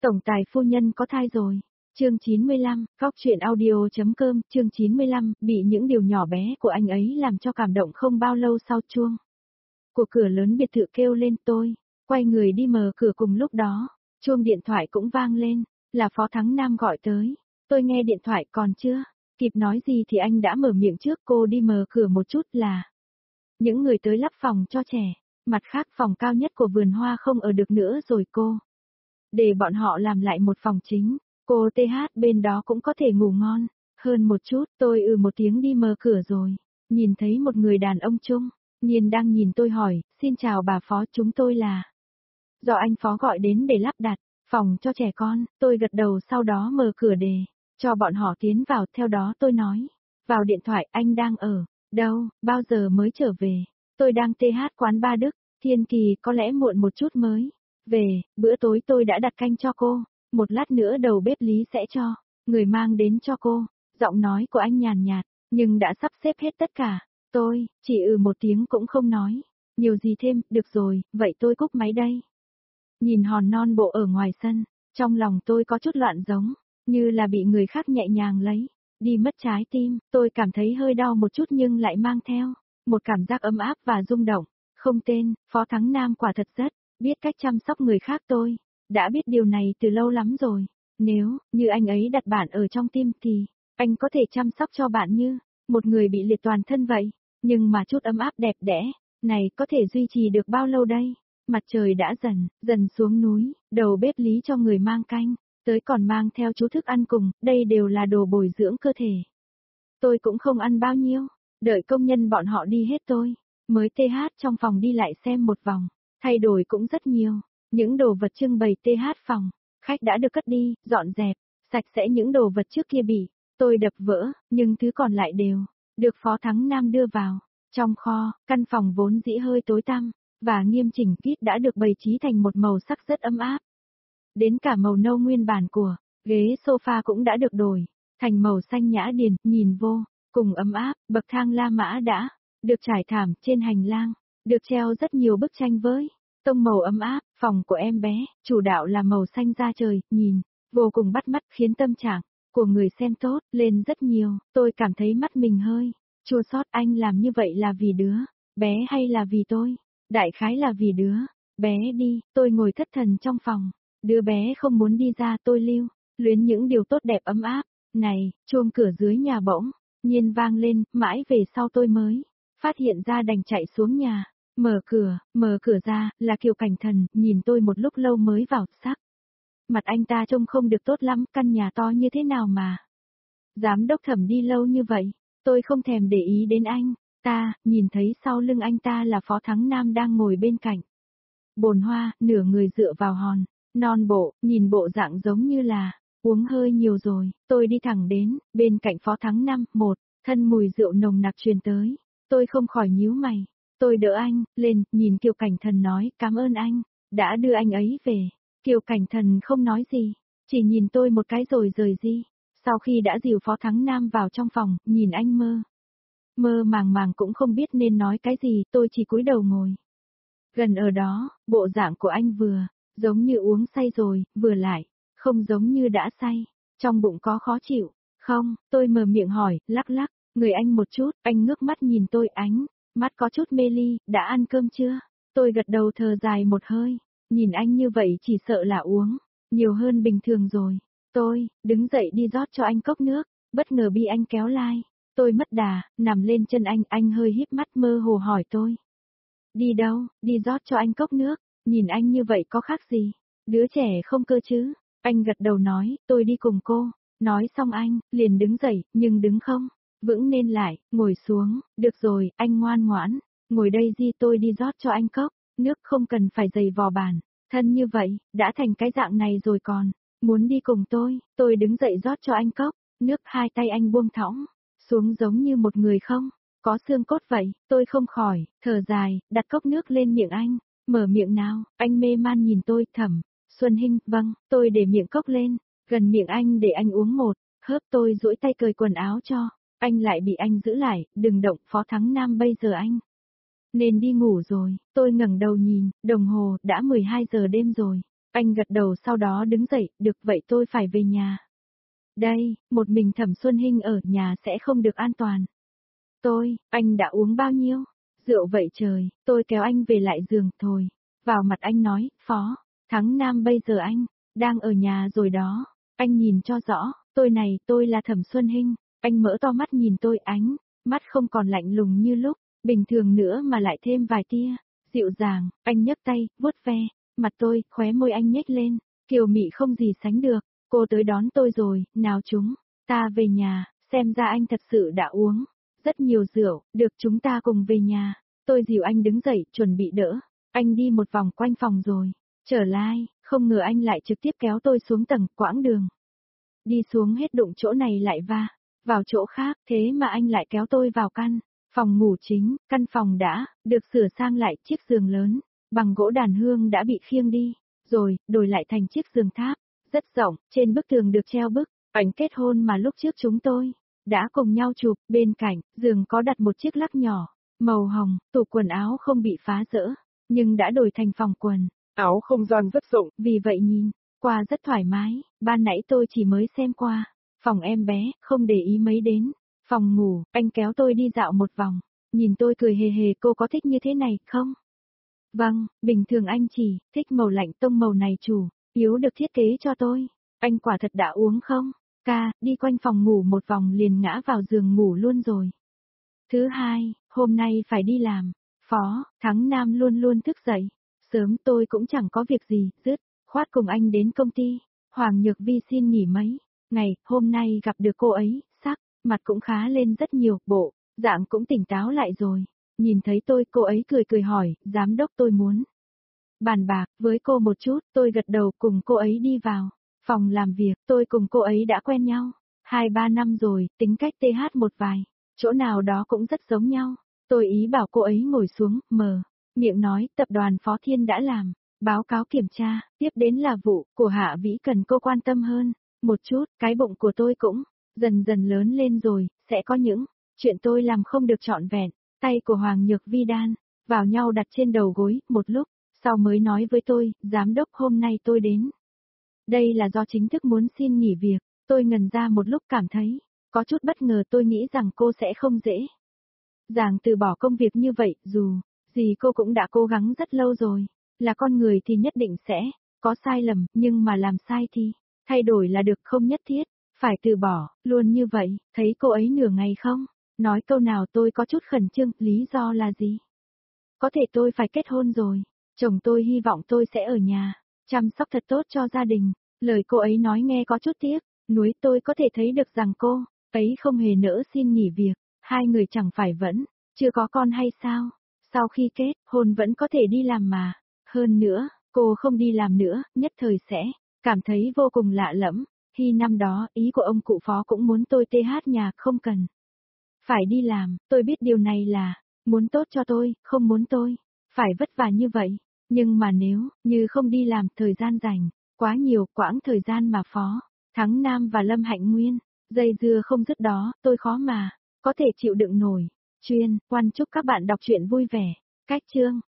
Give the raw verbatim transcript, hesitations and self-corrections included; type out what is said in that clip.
Tổng tài phu nhân có thai rồi. Chương chín mươi lăm, Góc truyện audio.com, chương chín mươi lăm, bị những điều nhỏ bé của anh ấy làm cho cảm động. Không bao lâu sau chuông của cửa lớn biệt thự kêu lên, tôi quay người đi mở cửa. Cùng lúc đó, chuông điện thoại cũng vang lên, là Phó Thắng Nam gọi tới. Tôi nghe điện thoại còn chưa kịp nói gì thì anh đã mở miệng trước. Cô đi mở cửa một chút là những người tới lắp phòng cho trẻ. Mặt khác phòng cao nhất của vườn hoa không ở được nữa rồi, cô để bọn họ làm lại một phòng chính. Cô tê hát bên đó cũng có thể ngủ ngon hơn một chút. Tôi ừ một tiếng đi mở cửa rồi, nhìn thấy một người đàn ông trung niên đang nhìn tôi hỏi, xin chào bà Phó, chúng tôi là do anh Phó gọi đến để lắp đặt phòng cho trẻ con. Tôi gật đầu, sau đó mở cửa để cho bọn họ tiến vào. Theo đó tôi nói vào điện thoại, anh đang ở đâu, bao giờ mới trở về? Tôi đang tê hát quán ba Đức, Thiên Kỳ, có lẽ muộn một chút mới về. Bữa tối tôi đã đặt canh cho cô, một lát nữa đầu bếp Lý sẽ cho người mang đến cho cô. Giọng nói của anh nhàn nhạt, nhưng đã sắp xếp hết tất cả. Tôi chỉ ừ một tiếng cũng không nói nhiều gì thêm. Được rồi, vậy tôi cúp máy đây. Nhìn hòn non bộ ở ngoài sân, trong lòng tôi có chút loạn, giống như là bị người khác nhẹ nhàng lấy đi mất trái tim. Tôi cảm thấy hơi đau một chút nhưng lại mang theo một cảm giác ấm áp và rung động không tên. Phó Thắng Nam quả thật rất biết cách chăm sóc người khác. Tôi đã biết điều này từ lâu lắm rồi. Nếu như anh ấy đặt bạn ở trong tim thì anh có thể chăm sóc cho bạn như một người bị liệt toàn thân vậy. Nhưng mà chút ấm áp đẹp đẽ này có thể duy trì được bao lâu đây? Mặt trời đã dần dần xuống núi, đầu bếp Lý cho người mang canh tới, còn mang theo chú thức ăn cùng. Đây đều là đồ bồi dưỡng cơ thể. Tôi cũng không ăn bao nhiêu, đợi công nhân bọn họ đi hết tôi mới tê hát trong phòng đi lại xem một vòng. Thay đổi cũng rất nhiều, những đồ vật trưng bày tê hát phòng khách đã được cất đi, dọn dẹp sạch sẽ. Những đồ vật trước kia bị tôi đập vỡ, nhưng thứ còn lại đều được Phó Thắng Nam đưa vào trong kho. Căn phòng vốn dĩ hơi tối tăm và nghiêm chỉnh kín đã được bày trí thành một màu sắc rất ấm áp. Đến cả màu nâu nguyên bản của ghế sofa cũng đã được đổi thành màu xanh nhã điền, nhìn vô cùng ấm áp. Bậc thang La Mã đã được trải thảm, trên hành lang được treo rất nhiều bức tranh với tông màu ấm áp. Phòng của em bé chủ đạo là màu xanh da trời, nhìn vô cùng bắt mắt, khiến tâm trạng của người xem tốt lên rất nhiều. Tôi cảm thấy mắt mình hơi chua xót. Anh làm như vậy là vì đứa bé hay là vì tôi? Đại khái là vì đứa bé đi. Tôi ngồi thất thần trong phòng, đứa bé không muốn đi ra. Tôi lưu luyến những điều tốt đẹp ấm áp này. Chuông cửa dưới nhà bỗng nhiên vang lên, mãi về sau tôi mới phát hiện ra, đành chạy xuống nhà. Mở cửa, mở cửa ra, là Kiều Cảnh Thần. Nhìn tôi một lúc lâu mới vào. Sắc mặt anh ta trông không được tốt lắm. Căn nhà to như thế nào mà giám đốc Thẩm đi lâu như vậy? Tôi không thèm để ý đến anh ta, nhìn thấy sau lưng anh ta là Phó Thắng Nam đang ngồi bên cạnh bồn hoa, nửa người dựa vào hòn non bộ, nhìn bộ dạng giống như là uống hơi nhiều rồi. Tôi đi thẳng đến bên cạnh Phó Thắng Nam, một thân mùi rượu nồng nặc truyền tới. Tôi không khỏi nhíu mày. Tôi đỡ anh lên, nhìn Kiều Cảnh Thần nói, cảm ơn anh đã đưa anh ấy về. Kiều Cảnh Thần không nói gì, chỉ nhìn tôi một cái rồi rời đi. Sau khi đã dìu Phó Thắng Nam vào trong phòng, nhìn anh mơ mơ màng màng cũng không biết nên nói cái gì. Tôi chỉ cúi đầu ngồi gần ở đó. Bộ dạng của anh vừa giống như uống say rồi, vừa lại không giống như đã say. Trong bụng có khó chịu không? Tôi mở miệng hỏi, lắc lắc người anh một chút. Anh ngước mắt nhìn tôi, ánh mắt có chút mê ly. Đã ăn cơm chưa? Tôi gật đầu thở dài một hơi. Nhìn anh như vậy chỉ sợ là uống nhiều hơn bình thường rồi. Tôi đứng dậy đi rót cho anh cốc nước, bất ngờ bị anh kéo lai. Tôi mất đà, nằm lên chân anh. Anh hơi híp mắt mơ hồ hỏi tôi, đi đâu? Đi rót cho anh cốc nước. Nhìn anh như vậy có khác gì đứa trẻ không cơ chứ? Anh gật đầu nói, tôi đi cùng cô. Nói xong anh liền đứng dậy, nhưng đứng không vững nên lại ngồi xuống. Được rồi, anh ngoan ngoãn ngồi đây đi, tôi đi rót cho anh cốc nước. Không cần phải giày vò bản thân như vậy, đã thành cái dạng này rồi còn muốn đi cùng tôi. Tôi đứng dậy rót cho anh cốc nước. Hai tay anh buông thõng xuống giống như một người không có xương cốt vậy. Tôi không khỏi thở dài, đặt cốc nước lên miệng anh. Mở miệng nào? Anh mê man nhìn tôi. Thẩm Xuân Hinh. Vâng. Tôi để miệng cốc lên gần miệng anh để anh uống một hớp. Tôi duỗi tay cởi quần áo cho anh, lại bị anh giữ lại. Đừng động, Phó Thắng Nam, bây giờ anh nên đi ngủ rồi. Tôi ngẩng đầu nhìn đồng hồ, đã mười hai giờ đêm rồi. Anh gật đầu sau đó đứng dậy, được vậy tôi phải về nhà. Đây, một mình Thẩm Xuân Hinh ở nhà sẽ không được an toàn. Tôi, anh đã uống bao nhiêu? Rượu vậy trời, tôi kéo anh về lại giường, thôi. Vào mặt anh nói, Phó, Thắng Nam bây giờ anh, đang ở nhà rồi đó. Anh nhìn cho rõ, tôi này, tôi là Thẩm Xuân Hinh. Anh mở to mắt nhìn tôi, ánh mắt không còn lạnh lùng như lúc, bình thường nữa mà lại thêm vài tia, dịu dàng. Anh nhấc tay, vuốt ve, mặt tôi, khóe môi anh nhếch lên, kiều mị không gì sánh được. Cô tới đón tôi rồi, nào chúng, ta về nhà, xem ra anh thật sự đã uống rất nhiều rượu, được chúng ta cùng về nhà. Tôi dìu anh đứng dậy, chuẩn bị đỡ. Anh đi một vòng quanh phòng rồi, trở lại, không ngờ anh lại trực tiếp kéo tôi xuống tầng, quãng đường. Đi xuống hết đụng chỗ này lại va, vào chỗ khác, thế mà anh lại kéo tôi vào căn phòng ngủ chính. Căn phòng đã được sửa sang lại, chiếc giường lớn, bằng gỗ đàn hương đã bị khiêng đi, rồi, đổi lại thành chiếc giường tháp, rất rộng, trên bức tường được treo bức ảnh kết hôn mà lúc trước chúng tôi đã cùng nhau chụp. Bên cạnh, giường có đặt một chiếc lắc nhỏ, màu hồng. Tủ quần áo không bị phá rỡ, nhưng đã đổi thành phòng quần áo không gian rất rộng, vì vậy nhìn qua rất thoải mái. Ban nãy tôi chỉ mới xem qua phòng em bé, không để ý mấy đến phòng ngủ. Anh kéo tôi đi dạo một vòng, nhìn tôi cười hề hề, cô có thích như thế này không? Vâng, bình thường anh chỉ thích màu lạnh tông, màu này chủ yếu được thiết kế cho tôi. Anh quả thật đã uống không? Ca, đi quanh phòng ngủ một vòng liền ngã vào giường ngủ luôn rồi. Thứ hai, hôm nay phải đi làm. Phó, Thắng Nam luôn luôn thức dậy sớm, tôi cũng chẳng có việc gì, dứt khoát cùng anh đến công ty. Hoàng Nhược Vi xin nghỉ mấy ngày, hôm nay gặp được cô ấy, sắc mặt cũng khá lên rất nhiều, bộ dạng cũng tỉnh táo lại rồi. Nhìn thấy tôi, cô ấy cười cười hỏi, giám đốc tôi muốn bàn bạc với cô một chút. Tôi gật đầu, cùng cô ấy đi vào phòng làm việc. Tôi cùng cô ấy đã quen nhau hai ba năm rồi, tính cách tê hát một vài chỗ nào đó cũng rất giống nhau. Tôi ý bảo cô ấy ngồi xuống, mở miệng nói, tập đoàn Phó Thiên đã làm báo cáo kiểm tra, tiếp đến là vụ của Hạ Vĩ, cần cô quan tâm hơn một chút. Cái bụng của tôi cũng dần dần lớn lên rồi, sẽ có những chuyện tôi làm không được trọn vẹn. Tay của Hoàng Nhược Vi đan vào nhau đặt trên đầu gối, một lúc sau mới nói với tôi, giám đốc, hôm nay tôi đến đây là do chính thức muốn xin nghỉ việc. Tôi ngần ra một lúc, cảm thấy có chút bất ngờ. Tôi nghĩ rằng cô sẽ không dễ dàng từ bỏ công việc như vậy, dù gì cô cũng đã cố gắng rất lâu rồi. Là con người thì nhất định sẽ có sai lầm, nhưng mà làm sai thì thay đổi là được, không nhất thiết phải từ bỏ luôn như vậy. Thấy cô ấy nửa ngày không nói câu nào, tôi có chút khẩn trương. Lý do là gì? Có thể tôi phải kết hôn rồi, chồng tôi hy vọng tôi sẽ ở nhà chăm sóc thật tốt cho gia đình. Lời cô ấy nói nghe có chút tiếc nuối. Tôi có thể thấy được rằng cô ấy không hề nỡ xin nghỉ việc. Hai người chẳng phải vẫn chưa có con hay sao? Sau khi kết hôn vẫn có thể đi làm mà. Hơn nữa, cô không đi làm nữa, nhất thời sẽ cảm thấy vô cùng lạ lẫm. Khi năm đó, ý của ông cụ Phó cũng muốn tôi tê hát nhà, không cần phải đi làm. Tôi biết điều này là muốn tốt cho tôi, không muốn tôi phải vất vả như vậy. Nhưng mà nếu như không đi làm, thời gian dành quá nhiều, quãng thời gian mà Phó Thắng Nam và Lâm Hạnh Nguyên dây dưa không dứt đó, tôi khó mà có thể chịu đựng nổi. Chuyên quan chúc các bạn đọc truyện vui vẻ. Cách chương